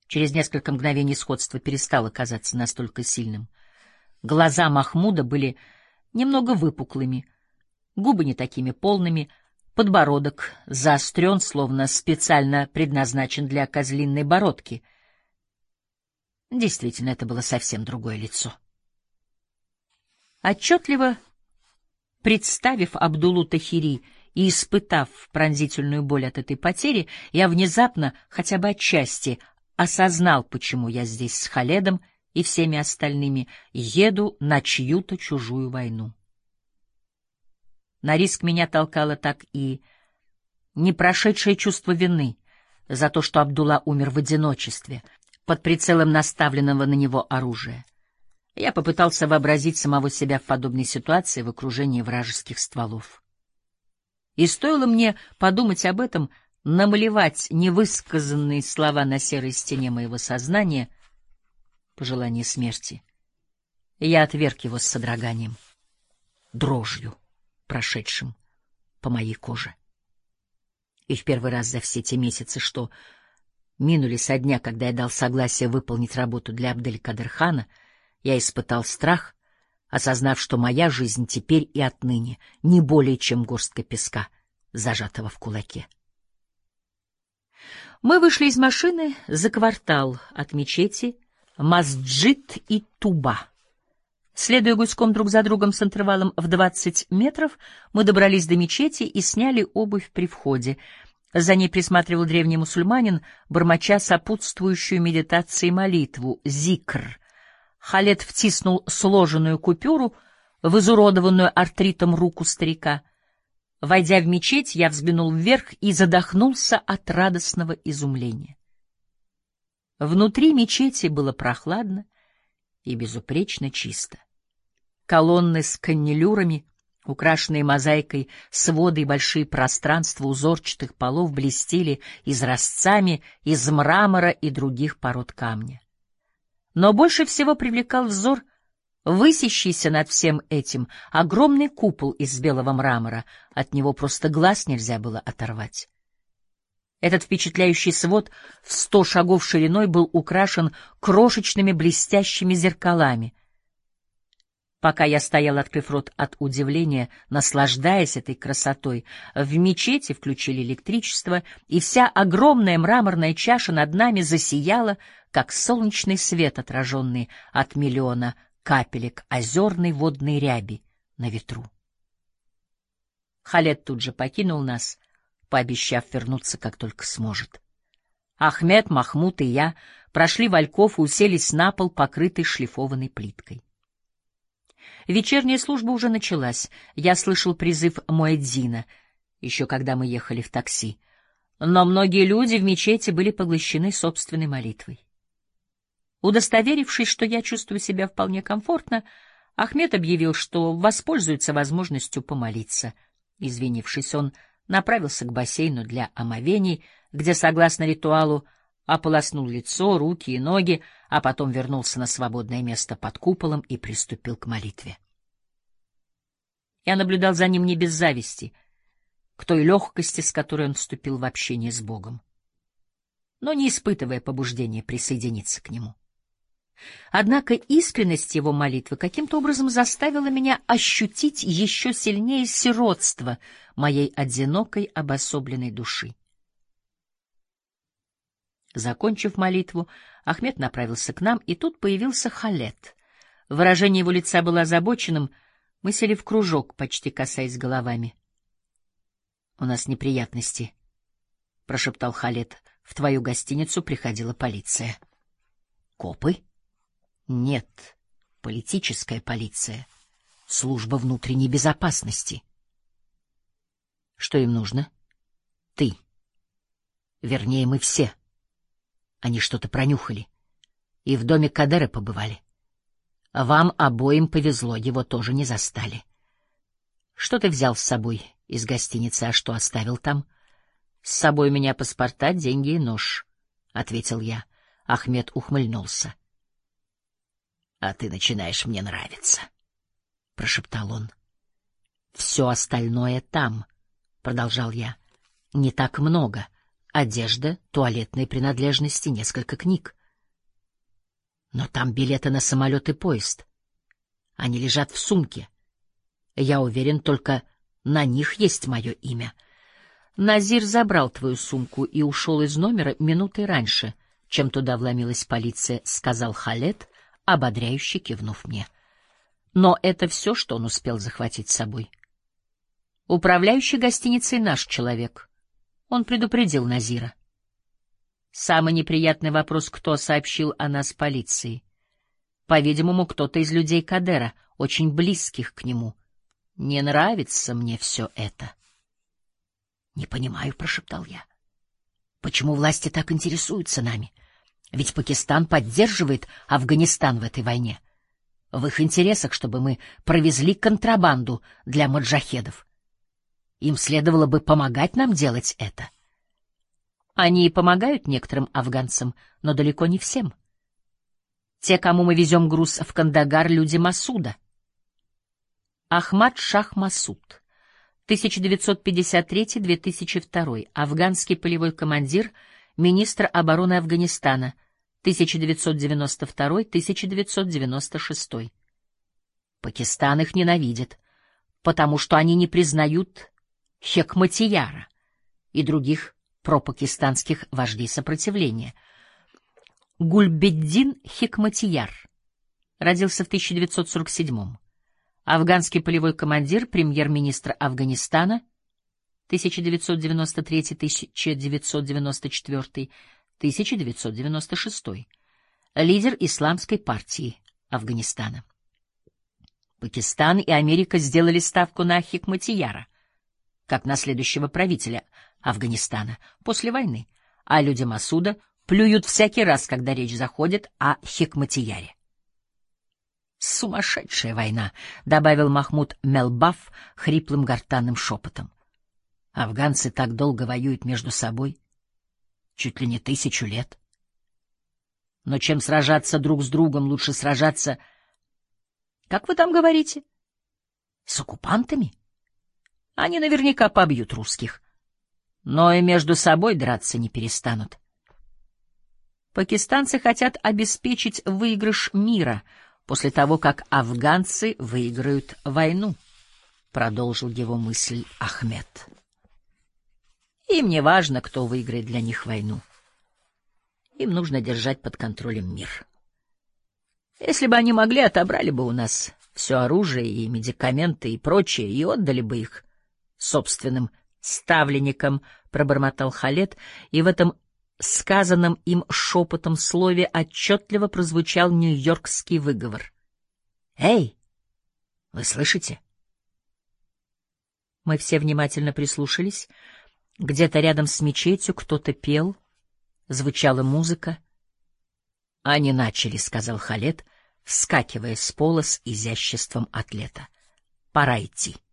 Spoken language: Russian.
Через несколько мгновений сходство перестало казаться настолько сильным. Глаза Махмуда были немного выпуклыми, губы не такими полными, подбородок заострен, словно специально предназначен для козлиной бородки. Действительно, это было совсем другое лицо. Отчетливо представив Абдуллу Тахири и испытав пронзительную боль от этой потери, я внезапно, хотя бы отчасти, осознал, почему я здесь с Халедом и всеми остальными еду на чью-то чужую войну. На риск меня толкало так и непрошедшее чувство вины за то, что Абдулла умер в одиночестве, под прицелом наставленного на него оружия. Я попытался вообразить самого себя в подобной ситуации в окружении вражеских стволов. И стоило мне подумать об этом, намалевать невысказанные слова на серой стене моего сознания, пожелание смерти, я отверг его с содроганием, дрожью, прошедшим по моей коже. И в первый раз за все те месяцы, что минули со дня, когда я дал согласие выполнить работу для Абделькадыр-хана, я испытал страх, осознав, что моя жизнь теперь и отныне не более чем горстка песка, зажатого в кулаке. Мы вышли из машины за квартал от мечети Масджид и Туба. Следуя гуськом друг за другом с интервалом в 20 метров, мы добрались до мечети и сняли обувь при входе. За ней присматривал древний мусульманин, бормоча сопутствующую медитации молитву «Зикр». Халед втиснул сложенную купюру в изуродованную артритом руку старика. Войдя в мечеть, я взглянул вверх и задохнулся от радостного изумления. Внутри мечети было прохладно и безупречно чисто. Колонны с каннелюрами, украшенные мозаикой своды и большие пространства узорчатых полов блестели изразцами из мрамора и других пород камня. Но больше всего привлекал взор высящийся над всем этим огромный купол из белого мрамора, от него просто глаз нельзя было оторвать. Этот впечатляющий свод в 100 шагов шириной был украшен крошечными блестящими зеркалами. Пока я стоял, открыв рот от удивления, наслаждаясь этой красотой, в мечети включили электричество, и вся огромная мраморная чаша над нами засияла, как солнечный свет, отраженный от миллиона капелек озерной водной ряби на ветру. Халед тут же покинул нас, пообещав вернуться, как только сможет. Ахмед, Махмуд и я прошли в альков и уселись на пол, покрытый шлифованной плиткой. Вечерняя служба уже началась. Я слышал призыв муэдзина, еще когда мы ехали в такси. Но многие люди в мечети были поглощены собственной молитвой. Удостоверившись, что я чувствую себя вполне комфортно, Ахмед объявил, что воспользуется возможностью помолиться. Извинившись, он направился к бассейну для омовений, где, согласно ритуалу, ополоснул лицо, руки и ноги, а потом вернулся на свободное место под куполом и приступил к молитве. Я наблюдал за ним не без зависти, к той легкости, с которой он вступил в общение с Богом, но не испытывая побуждения присоединиться к нему. Однако искренность его молитвы каким-то образом заставила меня ощутить еще сильнее сиротство моей одинокой обособленной души. Закончив молитву, Ахмед направился к нам, и тут появился Халед. Выражение его лица было озабоченным. Мы сели в кружок, почти касаясь головами. — У нас неприятности, — прошептал Халед. — В твою гостиницу приходила полиция. — Копы? — Нет, политическая полиция. Служба внутренней безопасности. — Что им нужно? — Ты. Вернее, мы все. Они что-то пронюхали. И в доме Кадера побывали. Вам обоим повезло, его тоже не застали. Что ты взял с собой из гостиницы, а что оставил там? С собой у меня паспорта, деньги и нож, — ответил я. Ахмед ухмыльнулся. — А ты начинаешь мне нравиться, — прошептал он. — Все остальное там, — продолжал я. — Не так много. Одежда, туалетные принадлежности, несколько книг. Но там билеты на самолет и поезд. Они лежат в сумке. Я уверен, только на них есть мое имя. Назир забрал твою сумку и ушел из номера минутой раньше, чем туда вломилась полиция, — сказал Халед, ободряюще кивнув мне. Но это все, что он успел захватить с собой. Управляющий гостиницей наш человек. Он предупредил Назира. Самый неприятный вопрос, кто сообщил о нас полиции. По-видимому, кто-то из людей Кадера, очень близких к нему. Не нравится мне все это. — Не понимаю, — прошептал я. — Почему власти так интересуются нами? Ведь Пакистан поддерживает Афганистан в этой войне. В их интересах, чтобы мы провезли контрабанду для маджахедов. Им следовало бы помогать нам делать это. Они и помогают некоторым афганцам, но далеко не всем. Те, кому мы везем груз в Кандагар, люди Масуда. Ахмад Шах Масуд, 1953-2002, афганский полевой командир, министр обороны Афганистана, 1992-1996. Пакистан их ненавидит, потому что они не признают Хекматияра и других пропакистанских вождей сопротивления. Гульбеддин Хекматияр родился в 1947-м. Афганский полевой командир, премьер-министр Афганистана 1993-1994, 1996, лидер Исламской партии Афганистана. Пакистан и Америка сделали ставку на Хекматияра как на следующего правителя Афганистана после войны, а люди Масуда плюют всякий раз, когда речь заходит о Хекматияре. «Сумасшедшая война», — добавил Махмуд Мелбаф хриплым гортанным шепотом. «Афганцы так долго воюют между собой, чуть ли не 1000 лет. Но чем сражаться друг с другом, лучше сражаться, как вы там говорите, с оккупантами? Они наверняка побьют русских, но и между собой драться не перестанут. Пакистанцы хотят обеспечить выигрыш мира после того, как афганцы выиграют войну», — продолжил его мысль Ахмед. «Им не важно, кто выиграет для них войну. Им нужно держать под контролем мир. Если бы они могли, отобрали бы у нас все оружие и медикаменты и прочее и отдали бы их собственным ставленникам», — пробормотал Халед, и в этом сказанном им шепотом слове отчетливо прозвучал нью-йоркский выговор. «Эй, вы слышите?» Мы все внимательно прислушались. Где-то рядом с мечетью кто-то пел, звучала музыка. «Они начали», — сказал Халед, вскакивая с пола с изяществом атлета. «Пора идти».